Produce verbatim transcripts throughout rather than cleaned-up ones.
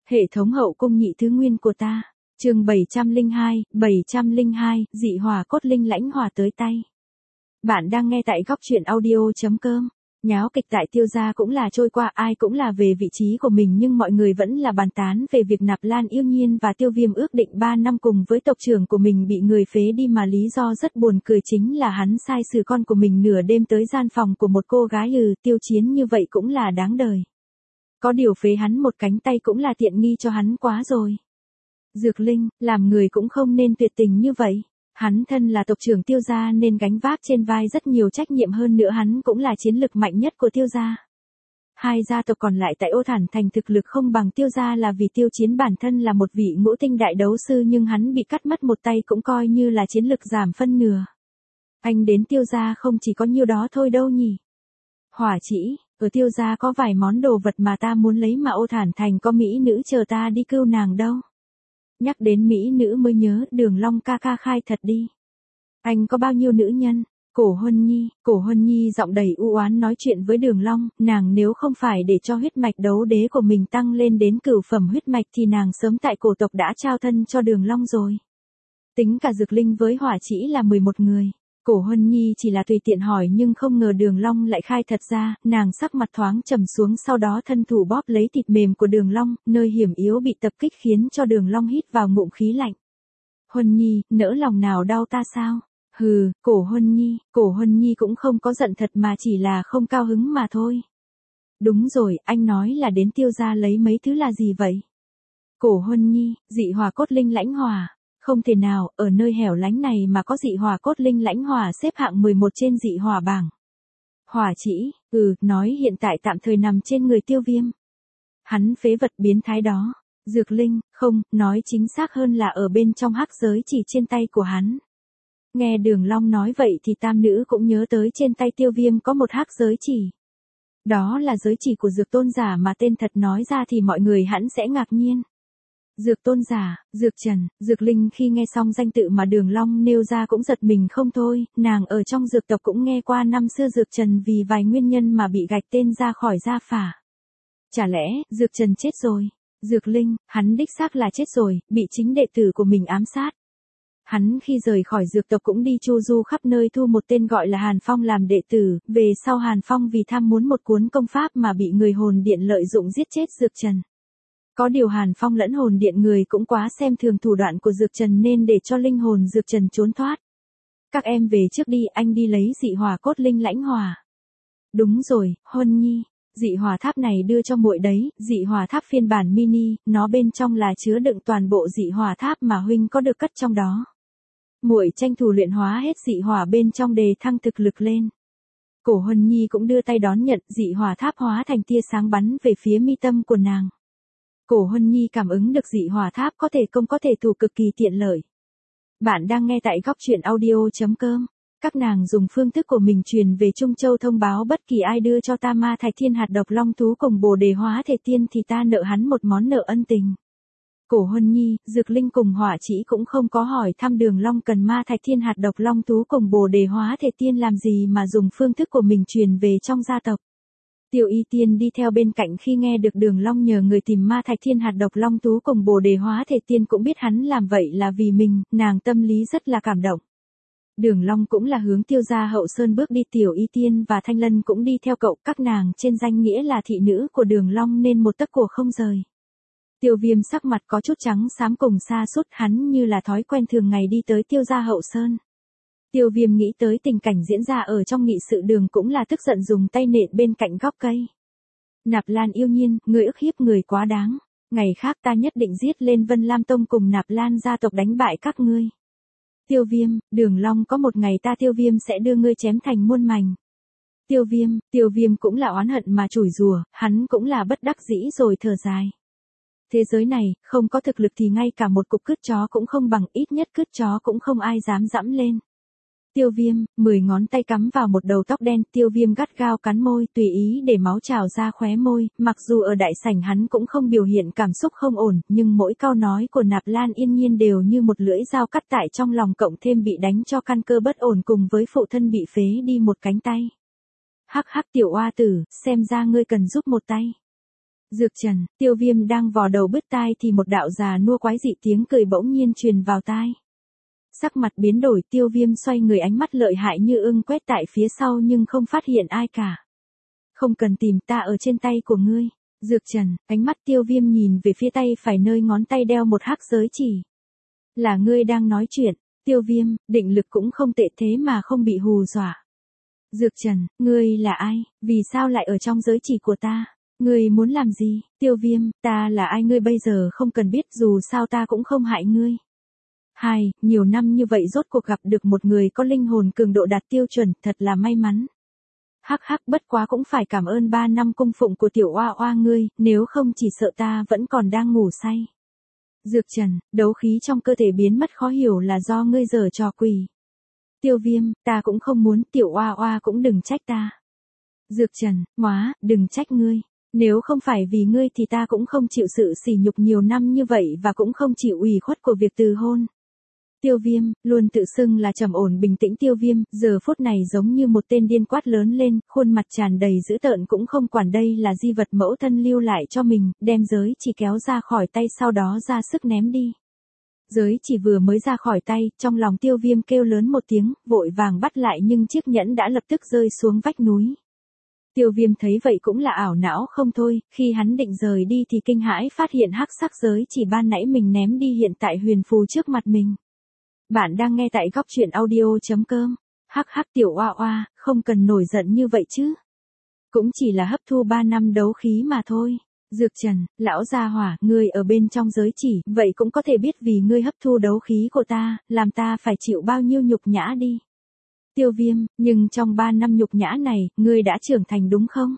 Hệ thống hậu cung nhị thứ nguyên của ta. Chương bảy trăm lẻ hai, bảy trăm lẻ hai, dị hỏa cốt linh lãnh hỏa tới tay. Bạn đang nghe tại góc truyện audio chấm com. Nháo kịch tại Tiêu gia cũng là trôi qua, ai cũng là về vị trí của mình, nhưng mọi người vẫn là bàn tán về việc Nạp Lan Yêu Nhiên và Tiêu Viêm ước định ba năm cùng với tộc trưởng của mình bị người phế đi, mà lý do rất buồn cười chính là hắn sai xử con của mình nửa đêm tới gian phòng của một cô gái. Ừ, Tiêu Chiến như vậy cũng là đáng đời. Có điều phế hắn một cánh tay cũng là tiện nghi cho hắn quá rồi. Dược Linh, làm người cũng không nên tuyệt tình như vậy. Hắn thân là tộc trưởng Tiêu gia nên gánh vác trên vai rất nhiều trách nhiệm, hơn nữa hắn cũng là chiến lực mạnh nhất của Tiêu gia. Hai gia tộc còn lại tại Ô Thản Thành thực lực không bằng Tiêu gia là vì Tiêu Chiến bản thân là một vị ngũ tinh đại đấu sư, nhưng hắn bị cắt mất một tay cũng coi như là chiến lực giảm phân nửa. Anh đến Tiêu gia không chỉ có nhiêu đó thôi đâu nhỉ. Hỏa Chỉ, ở Tiêu gia có vài món đồ vật mà ta muốn lấy, mà Ô Thản Thành có mỹ nữ chờ ta đi cứu nàng đâu. Nhắc đến mỹ nữ mới nhớ, Đường Long ca ca khai thật đi. Anh có bao nhiêu nữ nhân? Cổ Huân Nhi, Cổ Huân Nhi giọng đầy u oán nói chuyện với Đường Long, nàng nếu không phải để cho huyết mạch đấu đế của mình tăng lên đến cửu phẩm huyết mạch thì nàng sớm tại cổ tộc đã trao thân cho Đường Long rồi. Tính cả Dược Linh với Hỏa Chỉ là mười một người. Cổ Huân Nhi chỉ là tùy tiện hỏi, nhưng không ngờ Đường Long lại khai thật ra, nàng sắc mặt thoáng trầm xuống, sau đó thân thủ bóp lấy thịt mềm của Đường Long, nơi hiểm yếu bị tập kích khiến cho Đường Long hít vào ngụm khí lạnh. Huân Nhi, nỡ lòng nào đau ta sao? Hừ, Cổ Huân Nhi, Cổ Huân Nhi cũng không có giận thật mà chỉ là không cao hứng mà thôi. Đúng rồi, anh nói là đến Tiêu gia lấy mấy thứ là gì vậy? Cổ Huân Nhi, dị hỏa cốt linh lãnh hỏa. Không thể nào, ở nơi hẻo lánh này mà có dị hỏa cốt linh lãnh hỏa xếp hạng mười một trên dị hỏa bảng. Hỏa Chỉ, ừ, nói hiện tại tạm thời nằm trên người Tiêu Viêm. Hắn phế vật biến thái đó. Dược Linh, không, nói chính xác hơn là ở bên trong hắc giới chỉ trên tay của hắn. Nghe Đường Long nói vậy thì tam nữ cũng nhớ tới trên tay Tiêu Viêm có một hắc giới chỉ. Đó là giới chỉ của Dược Tôn giả, mà tên thật nói ra thì mọi người hẳn sẽ ngạc nhiên. Dược Tôn giả, Dược Trần, Dược Linh khi nghe xong danh tự mà Đường Long nêu ra cũng giật mình không thôi, nàng ở trong dược tộc cũng nghe qua năm xưa Dược Trần vì vài nguyên nhân mà bị gạch tên ra khỏi gia phả. Chả lẽ, Dược Trần chết rồi? Dược Linh, hắn đích xác là chết rồi, bị chính đệ tử của mình ám sát. Hắn khi rời khỏi dược tộc cũng đi chu du khắp nơi thu một tên gọi là Hàn Phong làm đệ tử, về sau Hàn Phong vì tham muốn một cuốn công pháp mà bị người hồn điện lợi dụng giết chết Dược Trần. Có điều Hàn Phong lẫn hồn điện người cũng quá xem thường thủ đoạn của Dược Trần nên để cho linh hồn Dược Trần trốn thoát. Các em về trước đi, anh đi lấy dị hỏa cốt linh lãnh hỏa. Đúng rồi, Huân Nhi, dị hỏa tháp này đưa cho muội đấy, dị hỏa tháp phiên bản mini, nó bên trong là chứa đựng toàn bộ dị hỏa tháp mà huynh có được cất trong đó. Muội tranh thủ luyện hóa hết dị hỏa bên trong đề thăng thực lực lên. Cổ Huân Nhi cũng đưa tay đón nhận, dị hỏa tháp hóa thành tia sáng bắn về phía mi tâm của nàng. Cổ Huân Nhi cảm ứng được dị hỏa tháp có thể công có thể thủ cực kỳ tiện lợi. Bạn đang nghe tại góc truyện audio chấm com. Các nàng dùng phương thức của mình truyền về Trung Châu thông báo bất kỳ ai đưa cho ta ma thạch thiên hạt độc long thú cùng bồ đề hóa thể tiên thì ta nợ hắn một món nợ ân tình. Cổ Huân Nhi, Dược Linh cùng Hỏa Chỉ cũng không có hỏi thăm Đường Long cần ma thạch thiên hạt độc long thú cùng bồ đề hóa thể tiên làm gì mà dùng phương thức của mình truyền về trong gia tộc. Tiêu Y Tiên đi theo bên cạnh khi nghe được Đường Long nhờ người tìm ma thạch thiên hạt độc long thú cùng bồ đề hóa thể tiên cũng biết hắn làm vậy là vì mình, nàng tâm lý rất là cảm động. Đường Long cũng là hướng Tiêu gia hậu sơn bước đi, Tiểu Y Tiên và Thanh Lân cũng đi theo cậu, các nàng trên danh nghĩa là thị nữ của Đường Long nên một tấc của không rời. Tiêu Viêm sắc mặt có chút trắng xám cùng sa sút, hắn như là thói quen thường ngày đi tới Tiêu gia hậu sơn. Tiêu Viêm nghĩ tới tình cảnh diễn ra ở trong nghị sự đường cũng là tức giận dùng tay nện bên cạnh gốc cây. Nạp Lan Yêu Nhiên, ngươi ức hiếp người quá đáng. Ngày khác ta nhất định giết lên Vân Lam Tông cùng Nạp Lan gia tộc đánh bại các ngươi. Tiêu Viêm, Đường Long có một ngày ta Tiêu Viêm sẽ đưa ngươi chém thành muôn mảnh. Tiêu Viêm, Tiêu Viêm cũng là oán hận mà chửi rủa, hắn cũng là bất đắc dĩ rồi thở dài. Thế giới này, không có thực lực thì ngay cả một cục cứt chó cũng không bằng, ít nhất cứt chó cũng không ai dám dẫm lên. Tiêu Viêm, mười ngón tay cắm vào một đầu tóc đen, Tiêu Viêm gắt gao cắn môi, tùy ý để máu trào ra khóe môi, mặc dù ở đại sảnh hắn cũng không biểu hiện cảm xúc không ổn, nhưng mỗi câu nói của Nạp Lan Yên Nhiên đều như một lưỡi dao cắt tại trong lòng, cộng thêm bị đánh cho căn cơ bất ổn cùng với phụ thân bị phế đi một cánh tay. Hắc hắc tiểu oa tử, xem ra ngươi cần giúp một tay. Dược Trần, Tiêu Viêm đang vò đầu bứt tai thì một đạo già nua quái dị tiếng cười bỗng nhiên truyền vào tai. Sắc mặt biến đổi, Tiêu Viêm xoay người, ánh mắt lợi hại như ưng quét tại phía sau nhưng không phát hiện ai cả. Không cần tìm, ta ở trên tay của ngươi. Dược Trần, ánh mắt Tiêu Viêm nhìn về phía tay phải nơi ngón tay đeo một hắc giới chỉ. Là ngươi đang nói chuyện. Tiêu Viêm, định lực cũng không tệ thế mà không bị hù dọa. Dược Trần, ngươi là ai, vì sao lại ở trong giới chỉ của ta? Ngươi muốn làm gì? Tiêu Viêm, ta là ai ngươi bây giờ không cần biết, dù sao ta cũng không hại ngươi. Hai, nhiều năm như vậy rốt cuộc gặp được một người có linh hồn cường độ đạt tiêu chuẩn, thật là may mắn. Hắc hắc, bất quá cũng phải cảm ơn ba năm cung phụng của tiểu oa oa ngươi, nếu không chỉ sợ ta vẫn còn đang ngủ say. Dược Trần, đấu khí trong cơ thể biến mất khó hiểu là do ngươi giở trò quỷ. Tiêu Viêm, ta cũng không muốn, tiểu oa oa cũng đừng trách ta. Dược Trần, móa, đừng trách ngươi. Nếu không phải vì ngươi thì ta cũng không chịu sự sỉ nhục nhiều năm như vậy và cũng không chịu ủy khuất của việc từ hôn. Tiêu Viêm, luôn tự xưng là trầm ổn bình tĩnh Tiêu Viêm, giờ phút này giống như một tên điên quát lớn lên, khuôn mặt tràn đầy dữ tợn, cũng không quản đây là di vật mẫu thân lưu lại cho mình, đem giới chỉ kéo ra khỏi tay, sau đó ra sức ném đi. Giới chỉ vừa mới ra khỏi tay, trong lòng Tiêu Viêm kêu lớn một tiếng, vội vàng bắt lại nhưng chiếc nhẫn đã lập tức rơi xuống vách núi. Tiêu Viêm thấy vậy cũng là ảo não không thôi, khi hắn định rời đi thì kinh hãi phát hiện hắc sắc giới chỉ ban nãy mình ném đi hiện tại huyền phù trước mặt mình. Bạn đang nghe tại góc truyện audio chấm com. Hắc hắc, tiểu oa oa, không cần nổi giận như vậy chứ. Cũng chỉ là hấp thu ba năm đấu khí mà thôi. Dược Trần, lão gia hỏa, ngươi ở bên trong giới chỉ, vậy cũng có thể biết vì ngươi hấp thu đấu khí của ta, làm ta phải chịu bao nhiêu nhục nhã đi. Tiêu Viêm, nhưng trong ba năm nhục nhã này, ngươi đã trưởng thành đúng không?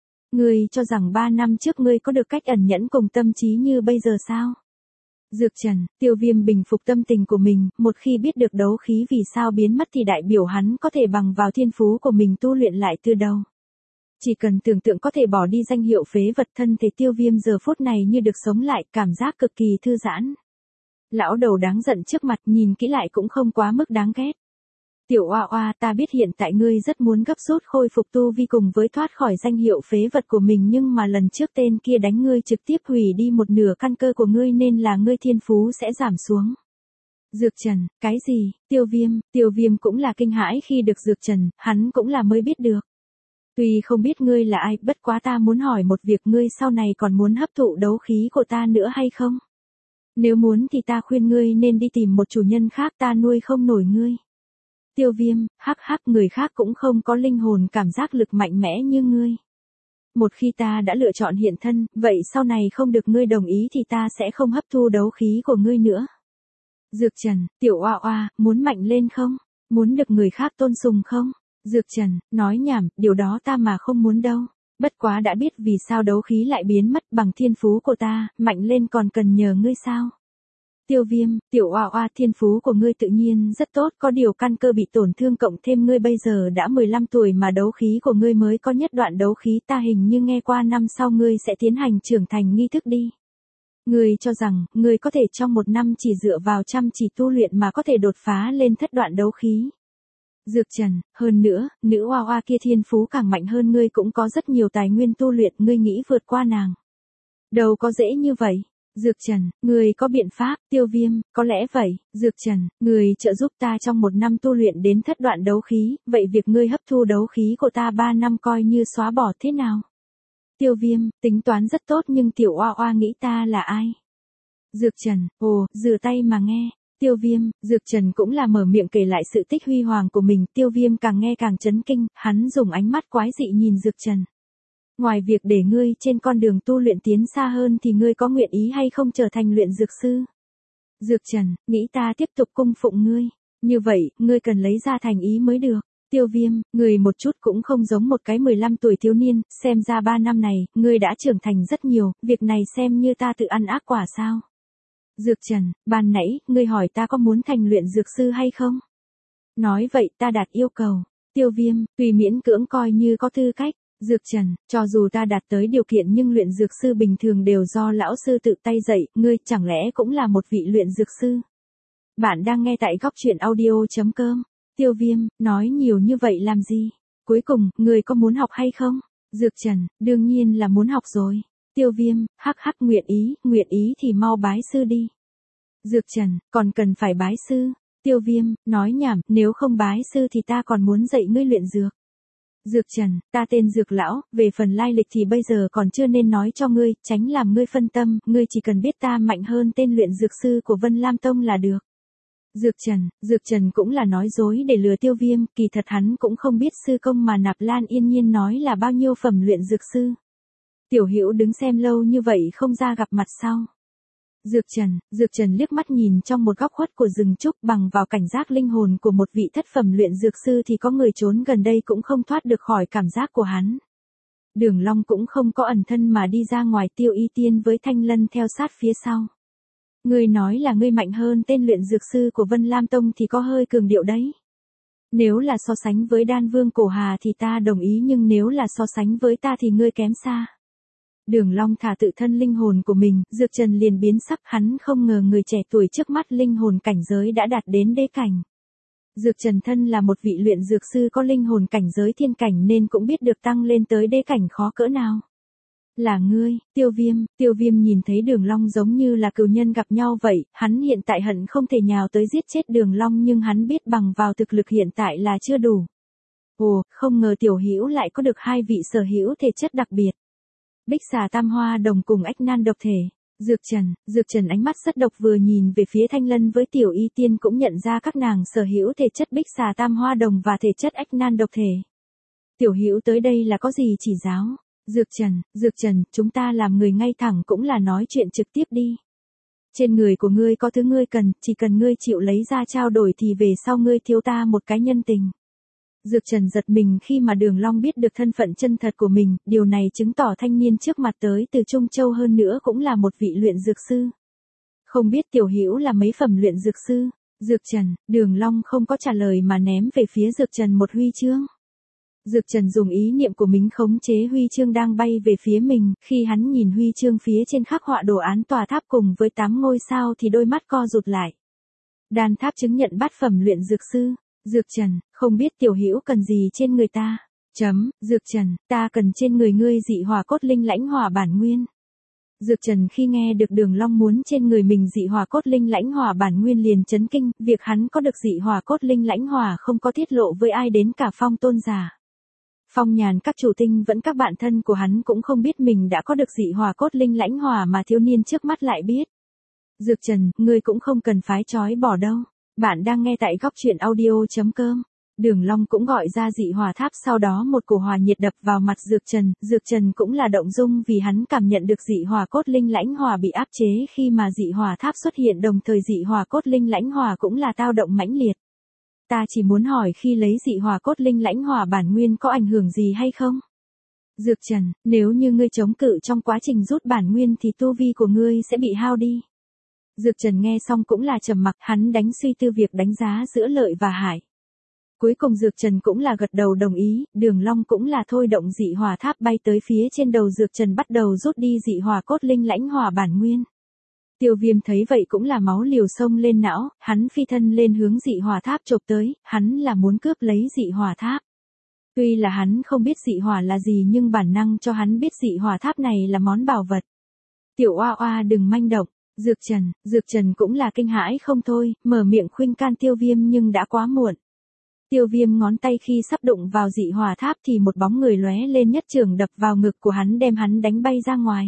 Ngươi cho rằng ba năm trước ngươi có được cách ẩn nhẫn cùng tâm trí như bây giờ sao? Dược Trần, Tiêu Viêm bình phục tâm tình của mình, một khi biết được đấu khí vì sao biến mất thì đại biểu hắn có thể bằng vào thiên phú của mình tu luyện lại từ đầu. Chỉ cần tưởng tượng có thể bỏ đi danh hiệu phế vật, thân thể Tiêu Viêm giờ phút này như được sống lại, cảm giác cực kỳ thư giãn. Lão đầu đáng giận trước mặt nhìn kỹ lại cũng không quá mức đáng ghét. Tiểu oa oa, ta biết hiện tại ngươi rất muốn gấp rút khôi phục tu vi cùng với thoát khỏi danh hiệu phế vật của mình, nhưng mà lần trước tên kia đánh ngươi trực tiếp hủy đi một nửa căn cơ của ngươi nên là ngươi thiên phú sẽ giảm xuống. Dược Trần, cái gì? Tiêu Viêm, Tiêu Viêm cũng là kinh hãi khi được Dược Trần, hắn cũng là mới biết được. Tuy không biết ngươi là ai, bất quá ta muốn hỏi một việc, ngươi sau này còn muốn hấp thụ đấu khí của ta nữa hay không? Nếu muốn thì ta khuyên ngươi nên đi tìm một chủ nhân khác, ta nuôi không nổi ngươi. Tiêu Viêm, hắc hắc, người khác cũng không có linh hồn cảm giác lực mạnh mẽ như ngươi. Một khi ta đã lựa chọn hiện thân, vậy sau này không được ngươi đồng ý thì ta sẽ không hấp thu đấu khí của ngươi nữa. Dược Trần, tiểu oa oa, muốn mạnh lên không? Muốn được người khác tôn sùng không? Dược Trần, nói nhảm, điều đó ta mà không muốn đâu. Bất quá đã biết vì sao đấu khí lại biến mất, bằng thiên phú của ta, mạnh lên còn cần nhờ ngươi sao? Tiêu Viêm, tiểu oa oa, thiên phú của ngươi tự nhiên rất tốt, có điều căn cơ bị tổn thương cộng thêm ngươi bây giờ đã mười lăm tuổi mà đấu khí của ngươi mới có nhất đoạn đấu khí, ta hình như nghe qua năm sau ngươi sẽ tiến hành trưởng thành nghi thức đi. Ngươi cho rằng, ngươi có thể trong một năm chỉ dựa vào chăm chỉ tu luyện mà có thể đột phá lên thất đoạn đấu khí. Dược Trần, hơn nữa, nữ oa oa kia thiên phú càng mạnh hơn ngươi, cũng có rất nhiều tài nguyên tu luyện, ngươi nghĩ vượt qua nàng. Đâu có dễ như vậy. Dược Trần, người có biện pháp. Tiêu Viêm, có lẽ vậy. Dược Trần, người trợ giúp ta trong một năm tu luyện đến thất đoạn đấu khí, vậy việc ngươi hấp thu đấu khí của ta ba năm coi như xóa bỏ thế nào? Tiêu Viêm, tính toán rất tốt nhưng tiểu oa oa nghĩ ta là ai? Dược Trần, ồ, rửa tay mà nghe. Tiêu Viêm, Dược Trần cũng là mở miệng kể lại sự tích huy hoàng của mình, Tiêu Viêm càng nghe càng chấn kinh, hắn dùng ánh mắt quái dị nhìn Dược Trần. Ngoài việc để ngươi trên con đường tu luyện tiến xa hơn thì ngươi có nguyện ý hay không trở thành luyện dược sư? Dược Trần, nghĩ ta tiếp tục cung phụng ngươi. Như vậy, ngươi cần lấy ra thành ý mới được. Tiêu Viêm, ngươi một chút cũng không giống một cái mười lăm tuổi thiếu niên, xem ra ba năm này, ngươi đã trưởng thành rất nhiều, việc này xem như ta tự ăn ác quả sao? Dược Trần, ban nãy, ngươi hỏi ta có muốn thành luyện dược sư hay không? Nói vậy ta đạt yêu cầu. Tiêu Viêm, tùy miễn cưỡng coi như có tư cách. Dược Trần, cho dù ta đạt tới điều kiện nhưng luyện dược sư bình thường đều do lão sư tự tay dạy, ngươi chẳng lẽ cũng là một vị luyện dược sư? Bạn đang nghe tại góc truyện audio chấm com. Tiêu Viêm, nói nhiều như vậy làm gì? Cuối cùng, ngươi có muốn học hay không? Dược Trần, đương nhiên là muốn học rồi. Tiêu Viêm, hắc hắc nguyện ý, nguyện ý thì mau bái sư đi. Dược Trần, còn cần phải bái sư. Tiêu Viêm, nói nhảm, nếu không bái sư thì ta còn muốn dạy ngươi luyện dược. Dược Trần, ta tên Dược Lão, về phần lai lịch thì bây giờ còn chưa nên nói cho ngươi, tránh làm ngươi phân tâm, ngươi chỉ cần biết ta mạnh hơn tên luyện dược sư của Vân Lam Tông là được. Dược Trần, Dược Trần cũng là nói dối để lừa Tiêu Viêm, kỳ thật hắn cũng không biết sư công mà Nạp Lan Yên Nhiên nói là bao nhiêu phẩm luyện dược sư. Tiểu Hữu đứng xem lâu như vậy không ra gặp mặt sao? Dược Trần, Dược Trần liếc mắt nhìn trong một góc khuất của rừng trúc, bằng vào cảnh giác linh hồn của một vị thất phẩm luyện dược sư thì có người trốn gần đây cũng không thoát được khỏi cảm giác của hắn. Đường Long cũng không có ẩn thân mà đi ra ngoài, Tiêu Y Tiên với Thanh Lân theo sát phía sau. Ngươi nói là ngươi mạnh hơn tên luyện dược sư của Vân Lam Tông thì có hơi cường điệu đấy. Nếu là so sánh với Đan Vương Cổ Hà thì ta đồng ý, nhưng nếu là so sánh với ta thì ngươi kém xa. Đường Long thả tự thân linh hồn của mình, Dược Trần liền biến sắc, hắn không ngờ người trẻ tuổi trước mắt linh hồn cảnh giới đã đạt đến đế cảnh. Dược Trần thân là một vị luyện dược sư có linh hồn cảnh giới thiên cảnh nên cũng biết được tăng lên tới đế cảnh khó cỡ nào. Là ngươi, Tiêu Viêm, Tiêu Viêm nhìn thấy Đường Long giống như là cừu nhân gặp nhau vậy, hắn hiện tại hận không thể nhào tới giết chết Đường Long, nhưng hắn biết bằng vào thực lực hiện tại là chưa đủ. Ồ, không ngờ Tiểu Hữu lại có được hai vị sở hữu thể chất đặc biệt. Bích xà tam hoa đồng cùng ách nan độc thể. Dược Trần, Dược Trần ánh mắt rất độc, vừa nhìn về phía Thanh Lân với Tiểu Y Tiên cũng nhận ra các nàng sở hữu thể chất bích xà tam hoa đồng và thể chất ách nan độc thể. Tiểu Hữu tới đây là có gì chỉ giáo? Dược Trần, Dược Trần, chúng ta làm người ngay thẳng cũng là nói chuyện trực tiếp đi. Trên người của ngươi có thứ ngươi cần, chỉ cần ngươi chịu lấy ra trao đổi thì về sau ngươi thiếu ta một cái nhân tình. Dược Trần giật mình khi mà Đường Long biết được thân phận chân thật của mình, điều này chứng tỏ thanh niên trước mặt tới từ Trung Châu hơn nữa cũng là một vị luyện dược sư. Không biết Tiểu Hữu là mấy phẩm luyện dược sư? Dược Trần, Đường Long không có trả lời mà ném về phía Dược Trần một huy chương. Dược Trần dùng ý niệm của mình khống chế huy chương đang bay về phía mình, khi hắn nhìn huy chương phía trên khắc họa đồ án tòa tháp cùng với tám ngôi sao thì đôi mắt co rụt lại. Đan tháp chứng nhận bát phẩm luyện dược sư. Dược Trần, không biết Tiểu Hữu cần gì trên người ta? Chấm, Dược Trần, ta cần trên người ngươi dị hỏa cốt linh lãnh hỏa bản nguyên. Dược Trần khi nghe được Đường Long muốn trên người mình dị hỏa cốt linh lãnh hỏa bản nguyên liền chấn kinh, việc hắn có được dị hỏa cốt linh lãnh hỏa không có tiết lộ với ai đến cả Phong Tôn giả. Phong Nhàn các chủ tinh vẫn các bạn thân của hắn cũng không biết mình đã có được dị hỏa cốt linh lãnh hỏa mà thiếu niên trước mắt lại biết. Dược Trần, ngươi cũng không cần phái trói bỏ đâu. Bạn đang nghe tại góc truyện audio chấm com. Đường Long cũng gọi ra dị hỏa tháp, sau đó một cổ hỏa nhiệt đập vào mặt Dược Trần, Dược Trần cũng là động dung vì hắn cảm nhận được dị hỏa cốt linh lãnh hỏa bị áp chế khi mà dị hỏa tháp xuất hiện, đồng thời dị hỏa cốt linh lãnh hỏa cũng là dao động mãnh liệt. Ta chỉ muốn hỏi khi lấy dị hỏa cốt linh lãnh hỏa bản nguyên có ảnh hưởng gì hay không? Dược Trần, nếu như ngươi chống cự trong quá trình rút bản nguyên thì tu vi của ngươi sẽ bị hao đi. Dược Trần nghe xong cũng là trầm mặc, hắn đánh suy tư việc đánh giá giữa lợi và hại. Cuối cùng Dược Trần cũng là gật đầu đồng ý, Đường Long cũng là thôi động dị hỏa tháp bay tới phía trên đầu Dược Trần bắt đầu rút đi dị hỏa cốt linh lãnh hỏa bản nguyên. Tiêu Viêm thấy vậy cũng là máu liều sông lên não, hắn phi thân lên hướng dị hỏa tháp chộp tới, hắn là muốn cướp lấy dị hỏa tháp. Tuy là hắn không biết dị hỏa là gì nhưng bản năng cho hắn biết dị hỏa tháp này là món bảo vật. Tiểu Oa Oa đừng manh động. Dược Trần, Dược Trần cũng là kinh hãi không thôi, mở miệng khuyên can Tiêu Viêm nhưng đã quá muộn. Tiêu Viêm ngón tay khi sắp đụng vào dị hỏa tháp thì một bóng người lóe lên, nhất chưởng đập vào ngực của hắn đem hắn đánh bay ra ngoài.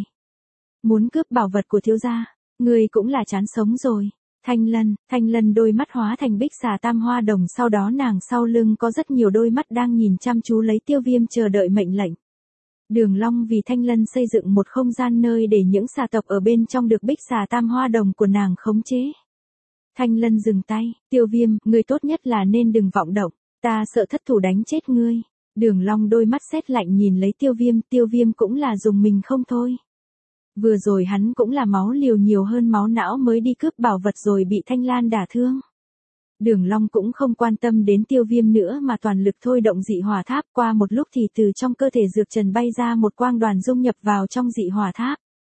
Muốn cướp bảo vật của thiếu gia, người cũng là chán sống rồi. Thanh Lân, Thanh Lân đôi mắt hóa thành bích xà tam hoa đồng, sau đó nàng sau lưng có rất nhiều đôi mắt đang nhìn chăm chú lấy Tiêu Viêm chờ đợi mệnh lệnh. Đường Long vì Thanh Lân xây dựng một không gian nơi để những xà tộc ở bên trong được bích xà tam hoa đồng của nàng khống chế. Thanh Lân dừng tay, Tiêu Viêm, ngươi tốt nhất là nên đừng vọng động, ta sợ thất thủ đánh chết ngươi. Đường Long đôi mắt sét lạnh nhìn lấy Tiêu Viêm, Tiêu Viêm cũng là dùng mình không thôi. Vừa rồi hắn cũng là máu liều nhiều hơn máu não mới đi cướp bảo vật rồi bị Thanh Lan đả thương. Đường Long cũng không quan tâm đến Tiêu Viêm nữa mà toàn lực thôi động dị hỏa tháp, qua một lúc thì từ trong cơ thể Dược Trần bay ra một quang đoàn dung nhập vào trong dị hỏa tháp.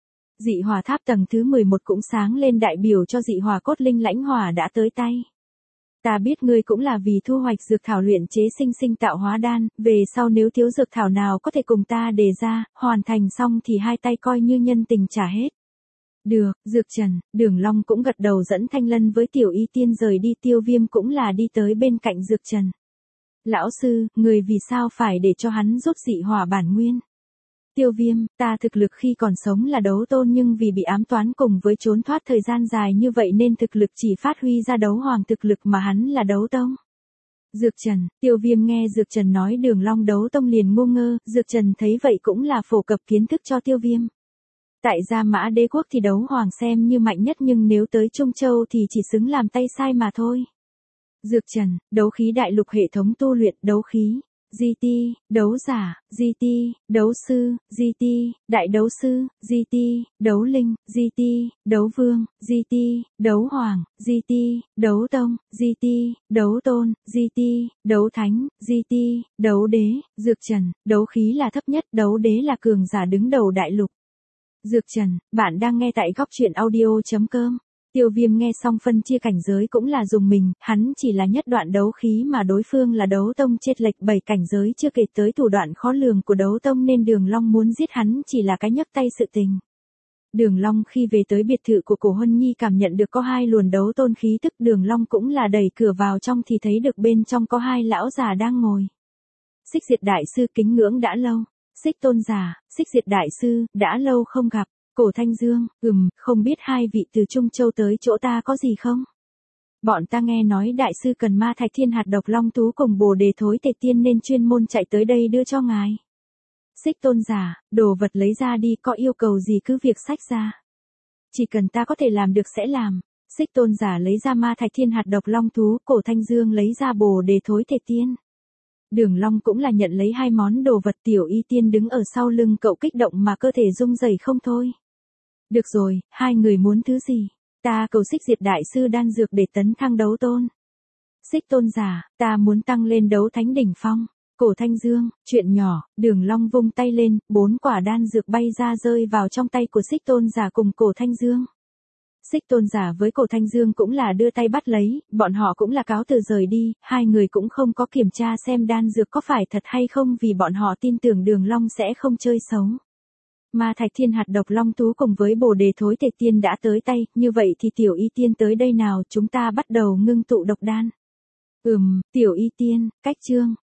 Dị hỏa tháp tầng thứ mười một cũng sáng lên đại biểu cho dị hỏa cốt linh lãnh hỏa đã tới tay. Ta biết ngươi cũng là vì thu hoạch dược thảo luyện chế sinh sinh tạo hóa đan, về sau nếu thiếu dược thảo nào có thể cùng ta đề ra, hoàn thành xong thì hai tay coi như nhân tình trả hết. Được, Dược Trần, Đường Long cũng gật đầu dẫn Thanh Lân với Tiểu Y Tiên rời đi, Tiêu Viêm cũng là đi tới bên cạnh Dược Trần. Lão sư, người vì sao phải để cho hắn rút dị hỏa bản nguyên? Tiêu Viêm, ta thực lực khi còn sống là đấu tôn nhưng vì bị ám toán cùng với trốn thoát thời gian dài như vậy nên thực lực chỉ phát huy ra đấu hoàng thực lực mà hắn là đấu tông. Dược Trần, Tiêu Viêm nghe Dược Trần nói Đường Long đấu tông liền ngu ngơ, Dược Trần thấy vậy cũng là phổ cập kiến thức cho Tiêu Viêm. Tại Gia Mã Đế quốc thì đấu hoàng xem như mạnh nhất nhưng nếu tới Trung Châu thì chỉ xứng làm tay sai mà thôi. Dược Trần, đấu khí đại lục hệ thống tu luyện, đấu khí, giê tê, đấu giả, giê tê, đấu sư, giê tê, đại đấu sư, giê tê, đấu linh, giê tê, đấu vương, giê tê, đấu hoàng, giê tê, đấu tông, giê tê, đấu tôn, giê tê, đấu thánh, giê tê, đấu đế. Dược Trần, đấu khí là thấp nhất, đấu đế là cường giả đứng đầu đại lục. Dược Trần, bạn đang nghe tại góc truyện audio chấm com. Tiêu Viêm nghe xong phân chia cảnh giới cũng là dùng mình, hắn chỉ là nhất đoạn đấu khí mà đối phương là đấu tông chênh lệch bảy cảnh giới chưa kể tới thủ đoạn khó lường của đấu tông nên Đường Long muốn giết hắn chỉ là cái nhấc tay sự tình. Đường Long khi về tới biệt thự của Cổ Hân Nhi cảm nhận được có hai luồn đấu tôn khí tức, Đường Long cũng là đẩy cửa vào trong thì thấy được bên trong có hai lão già đang ngồi. Xích Diệt đại sư kính ngưỡng đã lâu. Xích tôn giả, Xích Diệt đại sư, đã lâu không gặp. Cổ Thanh Dương, ừm, không biết hai vị từ Trung Châu tới chỗ ta có gì không? Bọn ta nghe nói đại sư cần ma thạch thiên hạt độc long thú cùng bồ đề thối tề tiên nên chuyên môn chạy tới đây đưa cho ngài. Xích tôn giả, đồ vật lấy ra đi, có yêu cầu gì cứ việc xách ra. Chỉ cần ta có thể làm được sẽ làm. Xích tôn giả lấy ra ma thạch thiên hạt độc long thú, Cổ Thanh Dương lấy ra bồ đề thối tề tiên. Đường Long cũng là nhận lấy hai món đồ vật, Tiểu Y Tiên đứng ở sau lưng cậu kích động mà cơ thể rung rẩy không thôi. Được rồi, hai người muốn thứ gì? Ta cầu Xích Diệt đại sư đan dược để tấn thăng đấu tôn. Xích tôn giả, ta muốn tăng lên đấu thánh đỉnh phong. Cổ Thanh Dương, chuyện nhỏ, Đường Long vung tay lên, bốn quả đan dược bay ra rơi vào trong tay của Xích tôn giả cùng Cổ Thanh Dương. Xích tôn giả với Cổ Thanh Dương cũng là đưa tay bắt lấy, bọn họ cũng là cáo từ rời đi, hai người cũng không có kiểm tra xem đan dược có phải thật hay không vì bọn họ tin tưởng Đường Long sẽ không chơi xấu. Ma thạch thiên hạt độc long thú cùng với bồ đề thối tề tiên đã tới tay, như vậy thì Tiểu Y Tiên tới đây nào, chúng ta bắt đầu ngưng tụ độc đan. Ừm, Tiểu Y Tiên, cách chương.